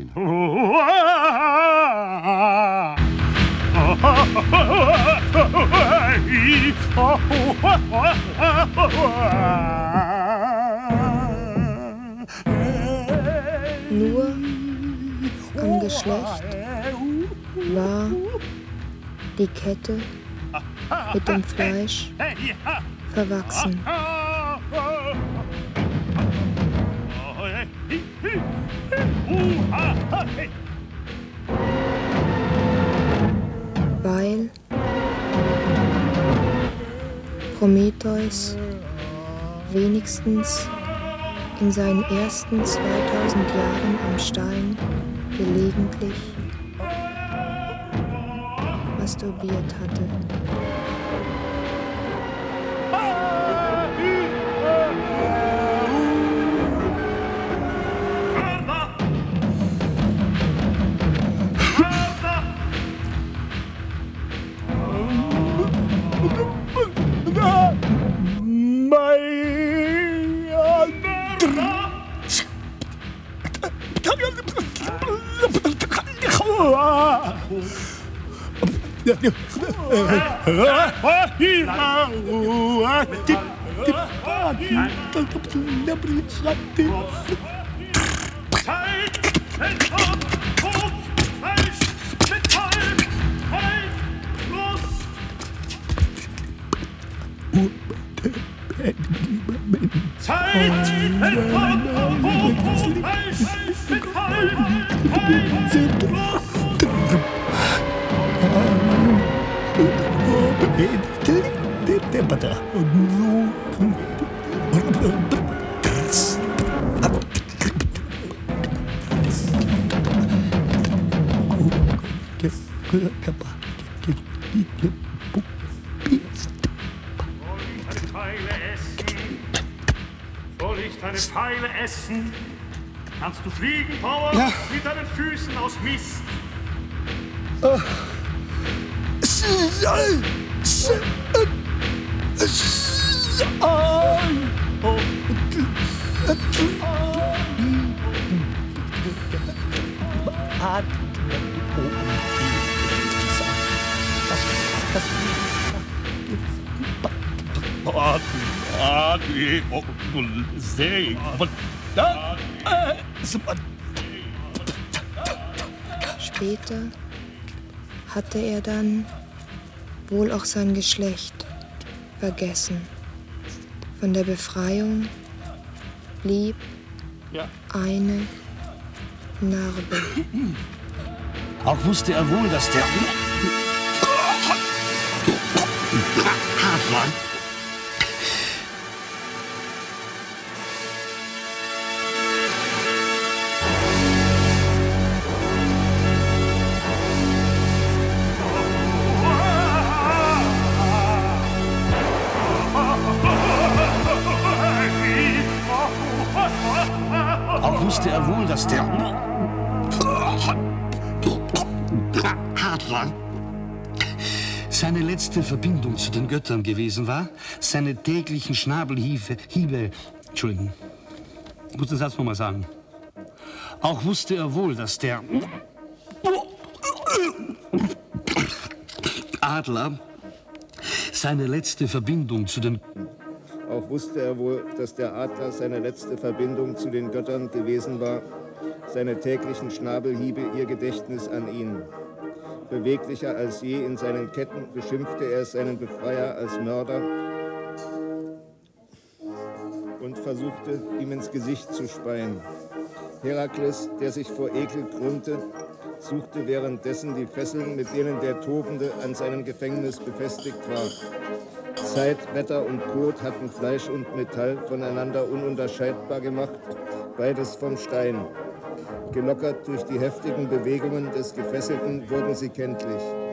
Nur am Geschlecht war die Kette mit dem Fleisch verwachsen. Weil Prometheus wenigstens in seinen ersten 2000 Jahren am Stein gelegentlich masturbiert hatte. Soll ich deine Pfeile essen? Kannst du fliegen, Power? Ja. Mit deinen Füßen aus Mist. Später hatte er dann wohl auch sein Geschlecht vergessen. Von der Befreiung blieb eine Narbe. Auch wusste er wohl, dass der Adler wusste er wohl, dass der Adler seine letzte Verbindung zu den Göttern gewesen war, seine täglichen Schnabelhiebe. Entschuldigen, ich muss den Satz nochmal sagen. Auch wusste er wohl, dass der Adler seine letzte Verbindung zu den Auch wusste er wohl, dass der Adler seine letzte Verbindung zu den Göttern gewesen war, seine täglichen Schnabelhiebe ihr Gedächtnis an ihn. Beweglicher als je in seinen Ketten beschimpfte er seinen Befreier als Mörder und versuchte, ihm ins Gesicht zu speien. Herakles, der sich vor Ekel krümmte, suchte währenddessen die Fesseln, mit denen der Tobende an seinem Gefängnis befestigt war. Zeit, Wetter und Tod hatten Fleisch und Metall voneinander ununterscheidbar gemacht, beides vom Stein. Gelockert durch die heftigen Bewegungen des Gefesselten wurden sie kenntlich.